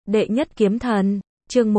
Đệ nhất kiếm thần, chương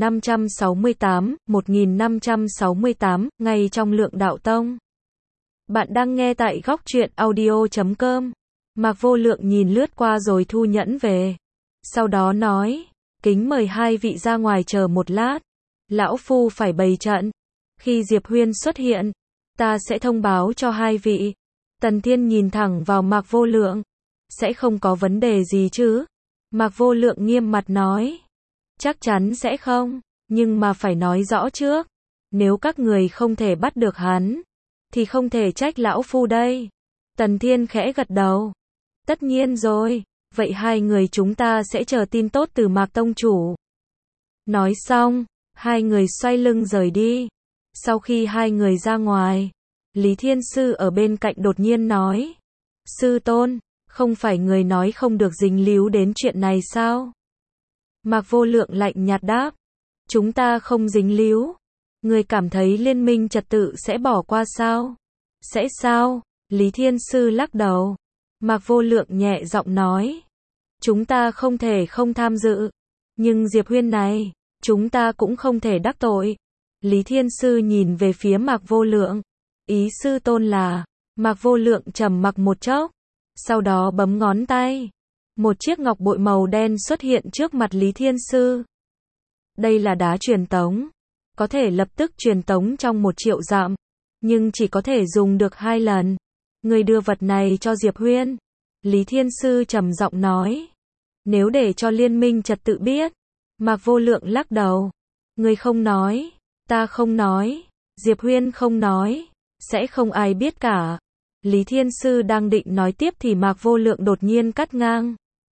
1568, ngay trong Lượng Đạo Tông. Bạn đang nghe tại Góc Truyện Audio.com. Mạc Vô Lượng nhìn lướt qua rồi thu nhẫn về. Sau đó nói, kính mời hai vị ra ngoài chờ một lát. Lão Phu phải bày trận. Khi Diệp Huyên xuất hiện, ta sẽ thông báo cho hai vị. Tần Thiên nhìn thẳng vào Mạc Vô Lượng. Sẽ không có vấn đề gì chứ? Mạc Vô Lượng nghiêm mặt nói. Chắc chắn sẽ không, nhưng mà phải nói rõ trước. Nếu các người không thể bắt được hắn, thì không thể trách lão phu đây. Tần Thiên khẽ gật đầu. Tất nhiên rồi, vậy hai người chúng ta sẽ chờ tin tốt từ Mạc Tông Chủ. Nói xong, hai người xoay lưng rời đi. Sau khi hai người ra ngoài, Lý Thiên Sư ở bên cạnh đột nhiên nói. Sư tôn, không phải người nói không được dính líu đến chuyện này sao? Mạc Vô Lượng lạnh nhạt đáp. Chúng ta không dính líu. Người cảm thấy liên minh trật tự sẽ bỏ qua sao? Sẽ sao? Lý Thiên Sư lắc đầu. Mạc Vô Lượng nhẹ giọng nói. Chúng ta không thể không tham dự. Nhưng Diệp Huyên này, chúng ta cũng không thể đắc tội. Lý Thiên Sư nhìn về phía Mạc Vô Lượng. Ý sư tôn là, Mạc Vô Lượng trầm mặc một chốc. Sau đó bấm ngón tay. Một chiếc ngọc bội màu đen xuất hiện trước mặt Lý Thiên Sư. Đây là đá truyền tống. Có thể lập tức truyền tống trong 1 triệu dặm. Nhưng chỉ có thể dùng được 2 lần. Người đưa vật này cho Diệp Huyên. Lý Thiên Sư trầm giọng nói. Nếu để cho liên minh trật tự biết. Mạc Vô Lượng lắc đầu. Người không nói. Ta không nói. Diệp Huyên không nói. Sẽ không ai biết cả. Lý Thiên Sư đang định nói tiếp thì Mạc Vô Lượng đột nhiên cắt ngang.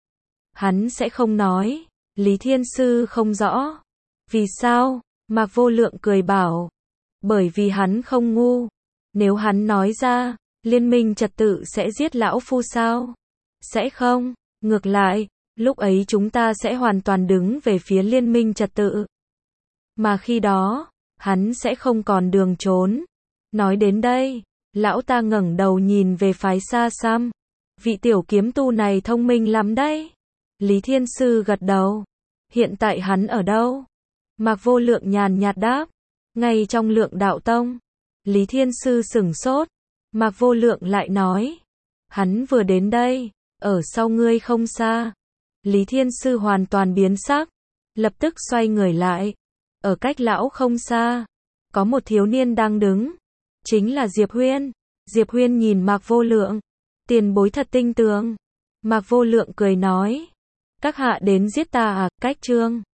Hắn sẽ không nói. Lý Thiên Sư không rõ. Vì sao? Mạc Vô Lượng cười bảo. Bởi vì hắn không ngu. Nếu hắn nói ra, liên minh trật tự sẽ giết lão phu sao? Sẽ không. Ngược lại, lúc ấy chúng ta sẽ hoàn toàn đứng về phía liên minh trật tự. Mà khi đó, hắn sẽ không còn đường trốn. Nói đến đây, lão ta ngẩng đầu nhìn về phái xa xăm. Vị tiểu kiếm tu này thông minh lắm đấy. Lý Thiên Sư gật đầu. Hiện tại hắn ở đâu? Mạc Vô Lượng nhàn nhạt đáp. Ngay trong Lượng Đạo Tông. Lý Thiên Sư sửng sốt. Mạc Vô Lượng lại nói. Hắn vừa đến đây, ở sau ngươi không xa. Lý Thiên Sư hoàn toàn biến sắc. Lập tức xoay người lại. Ở cách lão không xa, có một thiếu niên đang đứng. Chính là Diệp Huyên. Diệp Huyên nhìn Mạc Vô Lượng. Tiền bối thật tinh tường. Mạc Vô Lượng cười nói. Các hạ đến giết ta à? Cách chương